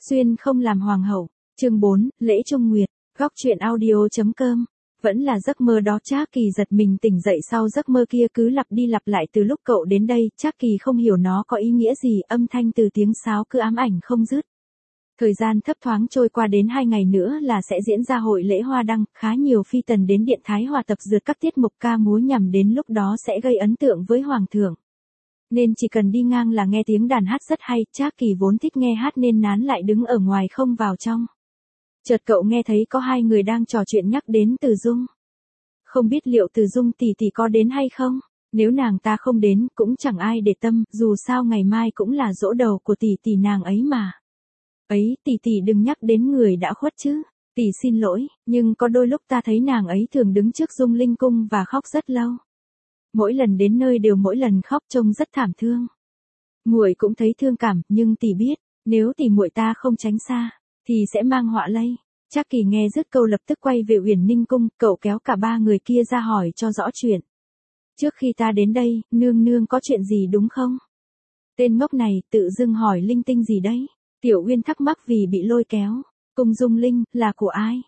Xuyên không làm hoàng hậu. Chương 4, lễ Trung Nguyệt. Góc truyện audio.com. Vẫn là giấc mơ đó. Trác Kỳ giật mình tỉnh dậy sau giấc mơ kia cứ lặp đi lặp lại từ lúc cậu đến đây. Trác Kỳ không hiểu nó có ý nghĩa gì, âm thanh từ tiếng sáo cứ ám ảnh không dứt. Thời gian thấp thoáng trôi qua, đến 2 ngày nữa là sẽ diễn ra hội lễ hoa đăng, khá nhiều phi tần đến Điện Thái Hòa tập dượt các tiết mục ca múa nhằm đến lúc đó sẽ gây ấn tượng với hoàng thượng. Nên chỉ cần đi ngang là nghe tiếng đàn hát rất hay. Trác Kỳ vốn thích nghe hát nên nán lại đứng ở ngoài không vào trong. Chợt cậu nghe thấy có 2 người đang trò chuyện nhắc đến Từ Dung. Không biết liệu Từ Dung tỷ tỷ có đến hay không? Nếu nàng ta không đến cũng chẳng ai để tâm, dù sao ngày mai cũng là giỗ đầu của tỷ tỷ nàng ấy mà. Ấy, tỷ tỷ đừng nhắc đến người đã khuất chứ. Tỷ xin lỗi, nhưng có đôi lúc ta thấy nàng ấy thường đứng trước Dung Linh cung và khóc rất lâu. Mỗi lần đến nơi đều mỗi lần khóc trông rất thảm thương. Muội cũng thấy thương cảm, nhưng tỷ biết, nếu tỷ muội ta không tránh xa thì sẽ mang họa lây. Trác Kỳ nghe dứt câu lập tức quay về Uyển Ninh cung, cậu kéo cả 3 người kia ra hỏi cho rõ chuyện. Trước khi ta đến đây, nương nương có chuyện gì đúng không? Tên ngốc này tự dưng hỏi linh tinh gì đấy? Tiểu Uyên thắc mắc vì bị lôi kéo. Cung Dung Linh là của ai?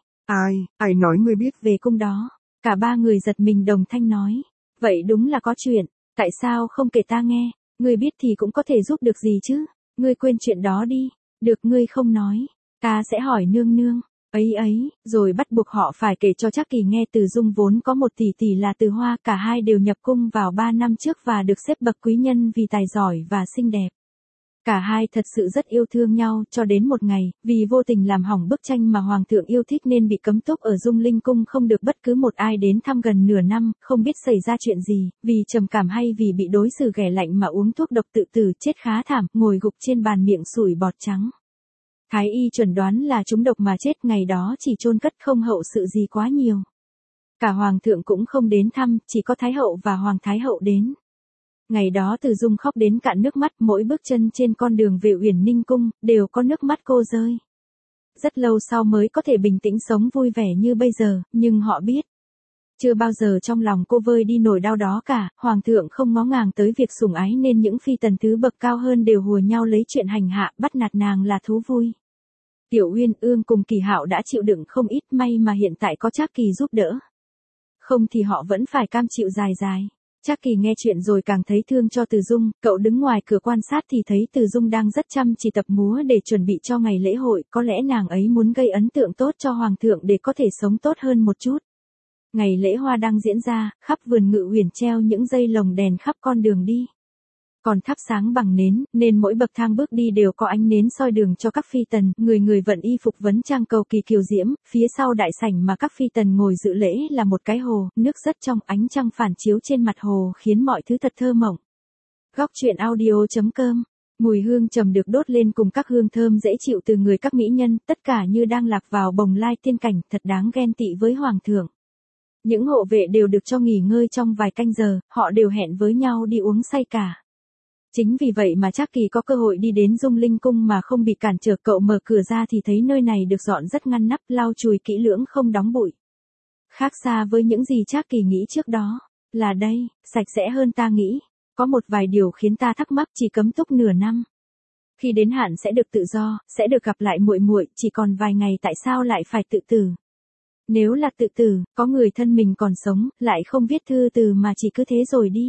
Ai nói ngươi biết về cung đó? Cả 3 người giật mình đồng thanh nói. Vậy đúng là có chuyện, tại sao không kể ta nghe? Ngươi biết thì cũng có thể giúp được gì chứ? Ngươi quên chuyện đó đi. Được, ngươi không nói, ta sẽ hỏi nương nương. Ấy, rồi bắt buộc họ phải kể cho Trác Kỳ nghe. Từ Dung vốn có một tỷ tỷ là Từ Hoa, cả hai đều nhập cung vào 3 năm trước và được xếp bậc quý nhân vì tài giỏi và xinh đẹp. Cả hai thật sự rất yêu thương nhau, cho đến một ngày, vì vô tình làm hỏng bức tranh mà hoàng thượng yêu thích nên bị cấm túc ở Dung Linh cung, không được bất cứ một ai đến thăm gần nửa năm. Không biết xảy ra chuyện gì, vì trầm cảm hay vì bị đối xử ghẻ lạnh mà uống thuốc độc tự tử, chết khá thảm, ngồi gục trên bàn miệng sủi bọt trắng. Thái y chuẩn đoán là trúng độc mà chết, ngày đó chỉ chôn cất không hậu sự gì quá nhiều. Cả hoàng thượng cũng không đến thăm, chỉ có thái hậu và hoàng thái hậu đến. Ngày đó Từ Dung khóc đến cạn nước mắt, mỗi bước chân trên con đường về Uyển Ninh cung đều có nước mắt cô rơi. Rất lâu sau mới có thể bình tĩnh sống vui vẻ như bây giờ, nhưng họ biết, chưa bao giờ trong lòng cô vơi đi nỗi đau đó cả. Hoàng thượng không ngó ngàng tới việc sủng ái nên những phi tần thứ bậc cao hơn đều hùa nhau lấy chuyện hành hạ, bắt nạt nàng là thú vui. Tiểu Uyên, Ương cùng Kỳ Hạo đã chịu đựng không ít, may mà hiện tại có Trác Kỳ giúp đỡ. Không thì họ vẫn phải cam chịu dài. Trác Kỳ nghe chuyện rồi càng thấy thương cho Từ Dung, cậu đứng ngoài cửa quan sát thì thấy Từ Dung đang rất chăm chỉ tập múa để chuẩn bị cho ngày lễ hội, có lẽ nàng ấy muốn gây ấn tượng tốt cho hoàng thượng để có thể sống tốt hơn một chút. Ngày lễ hoa đang diễn ra, khắp vườn Ngự Uyển treo những dây lồng đèn khắp con đường đi. Còn thắp sáng bằng nến, nên mỗi bậc thang bước đi đều có ánh nến soi đường cho các phi tần, người vận y phục vấn trang cầu kỳ kiều diễm. Phía sau đại sảnh mà các phi tần ngồi dự lễ là một cái hồ, nước rất trong, ánh trăng phản chiếu trên mặt hồ khiến mọi thứ thật thơ mộng. Góc truyện audio.com. Mùi hương trầm được đốt lên cùng các hương thơm dễ chịu từ người các mỹ nhân, tất cả như đang lạc vào bồng lai tiên cảnh, thật đáng ghen tị với hoàng thượng. Những hộ vệ đều được cho nghỉ ngơi trong vài canh giờ, họ đều hẹn với nhau đi uống say cả. Chính vì vậy mà Trác Kỳ có cơ hội đi đến Dung Linh cung mà không bị cản trở. Cậu mở cửa ra thì thấy nơi này được dọn rất ngăn nắp, lau chùi kỹ lưỡng không đóng bụi. Khác xa với những gì Trác Kỳ nghĩ trước đó, là đây, sạch sẽ hơn ta nghĩ. Có một vài điều khiến ta thắc mắc, chỉ cấm túc nửa năm. Khi đến hạn sẽ được tự do, sẽ được gặp lại muội, chỉ còn vài ngày tại sao lại phải tự tử? Nếu là tự tử, có người thân mình còn sống, lại không viết thư từ mà chỉ cứ thế rồi đi.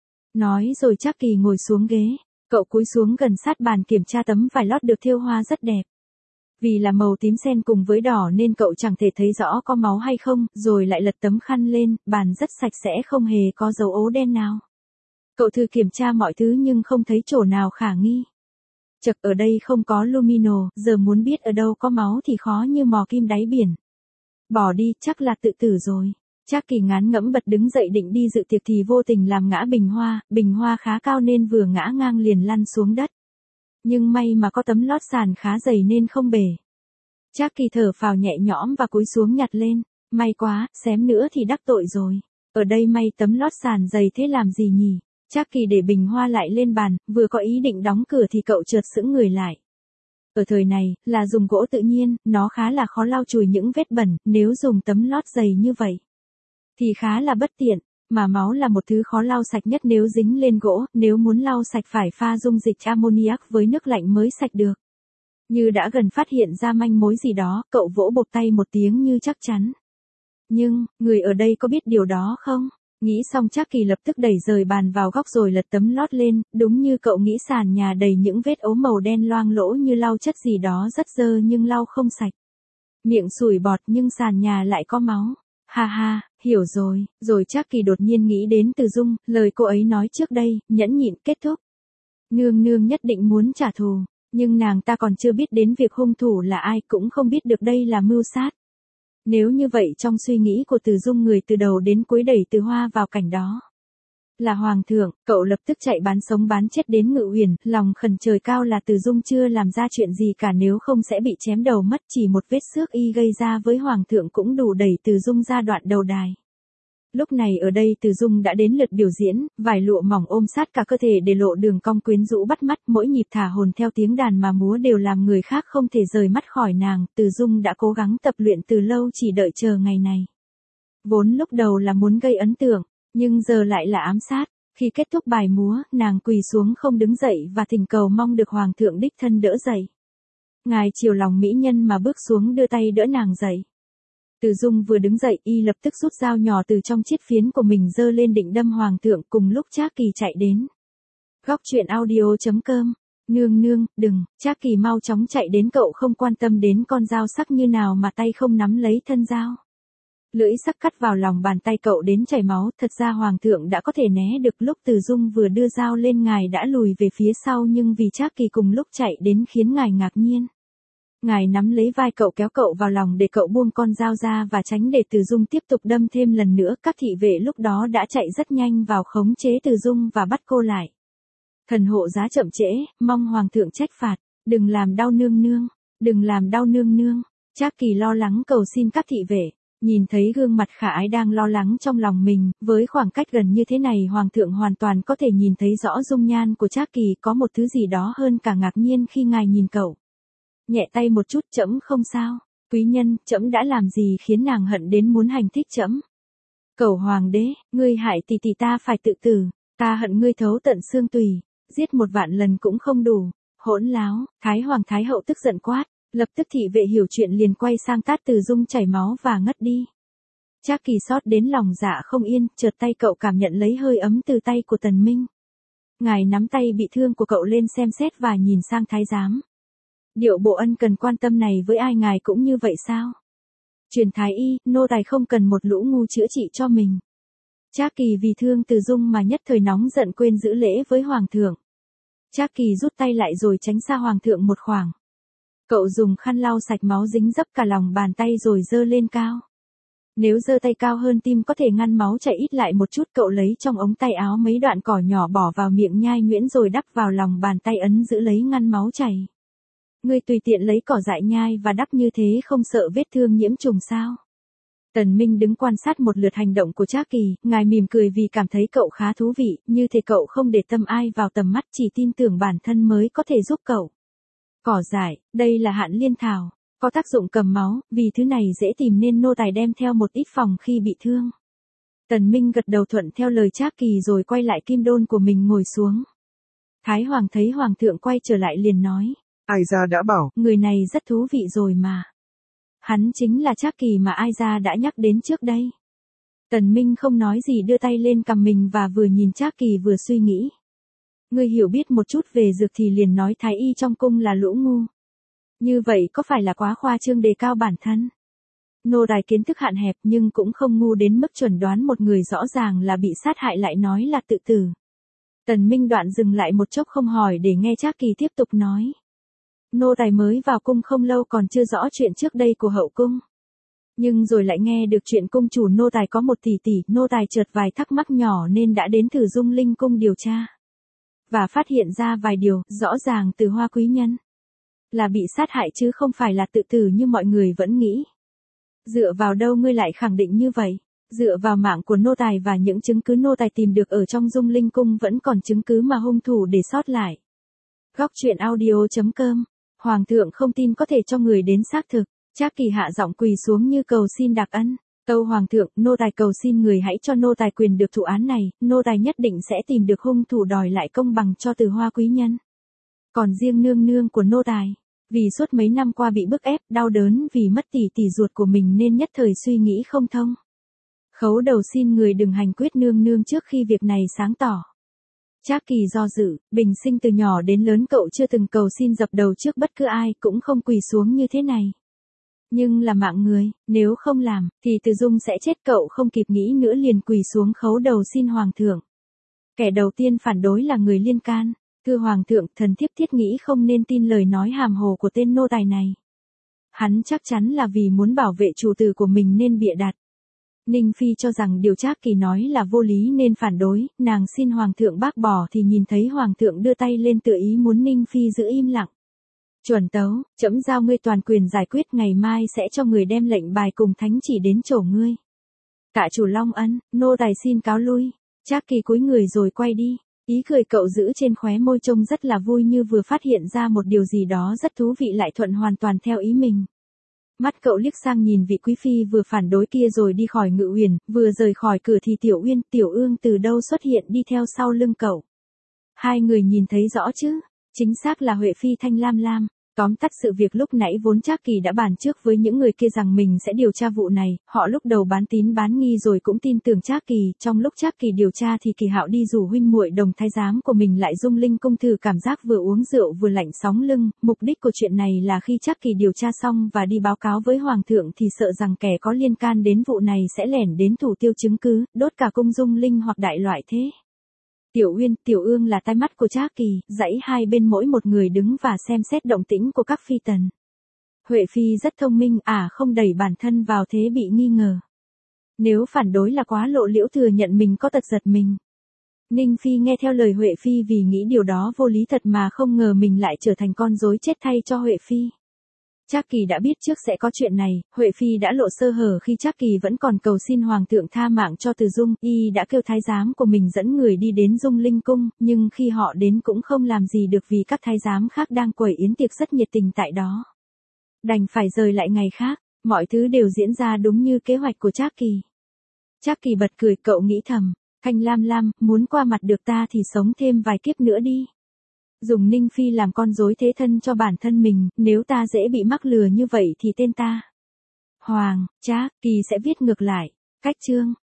Nói rồi Trác Kỳ ngồi xuống ghế, cậu cúi xuống gần sát bàn kiểm tra tấm vải lót được thêu hoa rất đẹp. Vì là màu tím sen cùng với đỏ nên cậu chẳng thể thấy rõ có máu hay không, rồi lại lật tấm khăn lên, bàn rất sạch sẽ không hề có dấu ố đen nào. Cậu thử kiểm tra mọi thứ nhưng không thấy chỗ nào khả nghi. Chật, ở đây không có lumino, giờ muốn biết ở đâu có máu thì khó như mò kim đáy biển. Bỏ đi, chắc là tự tử rồi. Trác Kỳ ngán ngẫm bật đứng dậy định đi dự tiệc thì vô tình làm ngã bình hoa khá cao nên vừa ngã ngang liền lăn xuống đất. Nhưng may mà có tấm lót sàn khá dày nên không bể. Trác Kỳ thở phào nhẹ nhõm và cúi xuống nhặt lên, may quá, xém nữa thì đắc tội rồi. Ở đây may tấm lót sàn dày thế làm gì nhỉ? Trác Kỳ để bình hoa lại lên bàn, vừa có ý định đóng cửa thì cậu chợt sững người lại. Ở thời này, là dùng gỗ tự nhiên, nó khá là khó lau chùi những vết bẩn, nếu dùng tấm lót dày như vậy thì khá là bất tiện, mà máu là một thứ khó lau sạch nhất nếu dính lên gỗ, nếu muốn lau sạch phải pha dung dịch ammoniac với nước lạnh mới sạch được. Như đã gần phát hiện ra manh mối gì đó, cậu vỗ bộp tay một tiếng như chắc chắn. Nhưng, người ở đây có biết điều đó không? Nghĩ xong Trác Kỳ lập tức đẩy rời bàn vào góc rồi lật tấm lót lên, đúng như cậu nghĩ sàn nhà đầy những vết ố màu đen loang lỗ như lau chất gì đó rất dơ nhưng lau không sạch. Miệng sủi bọt nhưng sàn nhà lại có máu. Ha ha, hiểu rồi, rồi Trác Kỳ đột nhiên nghĩ đến Từ Dung, lời cô ấy nói trước đây, nhẫn nhịn kết thúc. Nương nương nhất định muốn trả thù, nhưng nàng ta còn chưa biết đến việc hung thủ là ai, cũng không biết được đây là mưu sát. Nếu như vậy trong suy nghĩ của Từ Dung, người từ đầu đến cuối đẩy Từ Hoa vào cảnh đó là hoàng thượng, cậu lập tức chạy bán sống bán chết đến Ngự Uyển, lòng khẩn trời cao là Từ Dung chưa làm ra chuyện gì cả, nếu không sẽ bị chém đầu mất, chỉ một vết xước y gây ra với hoàng thượng cũng đủ đẩy Từ Dung ra đoạn đầu đài. Lúc này ở đây Từ Dung đã đến lượt biểu diễn, vải lụa mỏng ôm sát cả cơ thể để lộ đường cong quyến rũ bắt mắt, mỗi nhịp thả hồn theo tiếng đàn mà múa đều làm người khác không thể rời mắt khỏi nàng. Từ Dung đã cố gắng tập luyện từ lâu, chỉ đợi chờ ngày này. Vốn lúc đầu là muốn gây ấn tượng, nhưng giờ lại là ám sát. Khi kết thúc bài múa, nàng quỳ xuống không đứng dậy và thỉnh cầu mong được hoàng thượng đích thân đỡ dậy. Ngài chiều lòng mỹ nhân mà bước xuống đưa tay đỡ nàng dậy. Từ Dung vừa đứng dậy, y lập tức rút dao nhỏ từ trong chiếc phiến của mình giơ lên định đâm hoàng thượng, cùng lúc Trác Kỳ chạy đến. Góc truyện audio.com. Nương nương, đừng, Trác Kỳ mau chóng chạy đến, cậu không quan tâm đến con dao sắc như nào mà tay không nắm lấy thân dao. Lưỡi sắc cắt vào lòng bàn tay cậu đến chảy máu, thật ra hoàng thượng đã có thể né được, lúc Từ Dung vừa đưa dao lên ngài đã lùi về phía sau, nhưng vì Trác Kỳ cùng lúc chạy đến khiến ngài ngạc nhiên. Ngài nắm lấy vai cậu, kéo cậu vào lòng để cậu buông con dao ra và tránh để Từ Dung tiếp tục đâm thêm lần nữa. Các thị vệ lúc đó đã chạy rất nhanh vào khống chế Từ Dung và bắt cô lại. Thần hộ giá chậm trễ, mong hoàng thượng trách phạt, đừng làm đau nương nương, đừng làm đau nương nương. Trác Kỳ lo lắng cầu xin các thị vệ. Nhìn thấy gương mặt khả ái đang lo lắng trong lòng mình, với khoảng cách gần như thế này hoàng thượng hoàn toàn có thể nhìn thấy rõ dung nhan của Trác Kỳ, có một thứ gì đó hơn cả ngạc nhiên khi ngài nhìn cậu. Nhẹ tay một chút, trẫm không sao. Quý nhân, trẫm đã làm gì khiến nàng hận đến muốn hành thích trẫm? Cẩu hoàng đế, ngươi hại tỷ tỷ ta phải tự tử, ta hận ngươi thấu tận xương tùy, giết 1.000 lần cũng không đủ. Hỗn láo, Thái hoàng thái hậu tức giận quát, lập tức thị vệ hiểu chuyện liền quay sang tát Từ Dung chảy máu và ngất đi. Trác Kỳ xót đến lòng dạ không yên, chợt tay cậu cảm nhận lấy hơi ấm từ tay của Tần Minh. Ngài nắm tay bị thương của cậu lên xem xét và nhìn sang thái giám. Điệu bộ ân cần quan tâm này với ai ngài cũng như vậy sao? Truyền thái y, nô tài không cần một lũ ngu chữa trị cho mình. Trác Kỳ vì thương Từ Dung mà nhất thời nóng giận quên giữ lễ với hoàng thượng. Trác Kỳ rút tay lại rồi tránh xa hoàng thượng một khoảng. Cậu dùng khăn lau sạch máu dính dấp cả lòng bàn tay rồi giơ lên cao. Nếu giơ tay cao hơn tim có thể ngăn máu chảy ít lại một chút, cậu lấy trong ống tay áo mấy đoạn cỏ nhỏ bỏ vào miệng nhai nhuyễn rồi đắp vào lòng bàn tay ấn giữ lấy ngăn máu chảy. Ngươi tùy tiện lấy cỏ dại nhai và đắp như thế không sợ vết thương nhiễm trùng sao? Tần Minh đứng quan sát một lượt hành động của Trác Kỳ, ngài mỉm cười vì cảm thấy cậu khá thú vị, như thể cậu không để tâm ai vào tầm mắt, chỉ tin tưởng bản thân mới có thể giúp cậu. Cỏ dại, đây là hạn liên thảo, có tác dụng cầm máu, vì thứ này dễ tìm nên nô tài đem theo một ít phòng khi bị thương. Tần Minh gật đầu thuận theo lời Trác Kỳ rồi quay lại kim đôn của mình ngồi xuống. Thái hoàng thấy hoàng thượng quay trở lại liền nói. Ai gia đã bảo. Người này rất thú vị rồi mà. Hắn chính là Trác Kỳ mà Ai gia đã nhắc đến trước đây. Tần Minh không nói gì, đưa tay lên cằm mình và vừa nhìn Trác Kỳ vừa suy nghĩ. Ngươi hiểu biết một chút về dược thì liền nói thái y trong cung là lũ ngu. Như vậy có phải là quá khoa trương đề cao bản thân? Nô tài kiến thức hạn hẹp nhưng cũng không ngu đến mức chuẩn đoán một người rõ ràng là bị sát hại lại nói là tự tử. Tần Minh đoạn dừng lại một chốc không hỏi để nghe Trác Kỳ tiếp tục nói. Nô tài mới vào cung không lâu còn chưa rõ chuyện trước đây của hậu cung. Nhưng rồi lại nghe được chuyện cung chủ nô tài có một tỷ tỷ, nô tài chợt vài thắc mắc nhỏ nên đã đến Thử Dung Linh cung điều tra. Và phát hiện ra vài điều, rõ ràng Từ Hoa quý nhân là bị sát hại chứ không phải là tự tử như mọi người vẫn nghĩ. Dựa vào đâu ngươi lại khẳng định như vậy? Dựa vào mạng của nô tài và những chứng cứ nô tài tìm được ở trong Dung Linh cung, vẫn còn chứng cứ mà hung thủ để sót lại. Góc truyện audio.com. Hoàng thượng không tin có thể cho người đến xác thực. Trác Kỳ hạ giọng quỳ xuống như cầu xin đặc ân. Tâu hoàng thượng, nô tài cầu xin người hãy cho nô tài quyền được thụ án này, nô tài nhất định sẽ tìm được hung thủ đòi lại công bằng cho Từ Hoa quý nhân. Còn riêng nương nương của nô tài, Vì suốt mấy năm qua bị bức ép, đau đớn vì mất tỷ tỷ ruột của mình nên nhất thời suy nghĩ không thông. Khấu đầu xin người đừng hành quyết nương nương trước khi việc này sáng tỏ. Trác Kỳ do dự, bình sinh từ nhỏ đến lớn cậu chưa từng cầu xin dập đầu trước bất cứ ai, cũng không quỳ xuống như thế này. Nhưng là mạng người, nếu không làm, thì Từ Dung sẽ chết, cậu không kịp nghĩ nữa liền quỳ xuống khấu đầu xin hoàng thượng. Kẻ đầu tiên phản đối là người Liên Can. Thưa hoàng thượng, thần thiếp thiết nghĩ không nên tin lời nói hàm hồ của tên nô tài này. Hắn chắc chắn là vì muốn bảo vệ chủ tử của mình nên bịa đặt. Ninh Phi cho rằng điều Trác Kỳ nói là vô lý nên phản đối, nàng xin hoàng thượng bác bỏ thì nhìn thấy hoàng thượng đưa tay lên tựa ý muốn Ninh Phi giữ im lặng. Chuẩn tấu, trẫm giao ngươi toàn quyền giải quyết, ngày mai sẽ cho người đem lệnh bài cùng thánh chỉ đến chỗ ngươi. Tạ chủ Long Ân, nô tài xin cáo lui. Trác Kỳ cúi người rồi quay đi. Ý cười cậu giữ trên khóe môi trông rất là vui, như vừa phát hiện ra một điều gì đó rất thú vị lại thuận hoàn toàn theo ý mình. Mắt cậu liếc sang nhìn vị quý phi vừa phản đối kia rồi đi khỏi Ngự Uyển, vừa rời khỏi cửa thì Tiểu Uyên, Tiểu Ương từ đâu xuất hiện đi theo sau lưng cậu. Hai người nhìn thấy rõ chứ? Chính xác là Huệ Phi Thanh Lam Lam. Tóm tắt sự việc lúc nãy vốn Trác Kỳ đã bàn trước với những người kia rằng mình sẽ điều tra vụ này, họ lúc đầu bán tín bán nghi rồi cũng tin tưởng Trác Kỳ, trong lúc Trác Kỳ điều tra thì Kỳ Hạo đi rủ huynh muội đồng thái giám của mình lại dung linh cung thử cảm giác vừa uống rượu vừa lạnh sóng lưng, mục đích của chuyện này là khi Trác Kỳ điều tra xong và đi báo cáo với hoàng thượng thì sợ rằng kẻ có liên can đến vụ này sẽ lẻn đến thủ tiêu chứng cứ, đốt cả cung dung linh hoặc đại loại thế. Tiểu Uyên, Tiểu Ương là tai mắt của Trác Kỳ, dãy hai bên mỗi một người đứng và xem xét động tĩnh của các phi tần. Huệ Phi rất thông minh, không đẩy bản thân vào thế bị nghi ngờ. Nếu phản đối là quá lộ liễu, thừa nhận mình có tật giật mình. Ninh Phi nghe theo lời Huệ Phi vì nghĩ điều đó vô lý thật mà không ngờ mình lại trở thành con rối chết thay cho Huệ Phi. Trác Kỳ đã biết trước sẽ có chuyện này, Huệ Phi đã lộ sơ hở khi Trác Kỳ vẫn còn cầu xin hoàng thượng tha mạng cho Từ Dung, y đã kêu thái giám của mình dẫn người đi đến Dung Linh cung, nhưng khi họ đến cũng không làm gì được vì các thái giám khác đang quẩy yến tiệc rất nhiệt tình tại đó. Đành phải rời lại ngày khác, mọi thứ đều diễn ra đúng như kế hoạch của Trác Kỳ. Trác Kỳ bật cười, cậu nghĩ thầm, Thanh Lam Lam, muốn qua mặt được ta thì sống thêm vài kiếp nữa đi. Dùng Ninh Phi làm con rối thế thân cho bản thân mình, nếu ta dễ bị mắc lừa như vậy thì tên ta Hoàng, Trác Kỳ sẽ viết ngược lại. Cách chương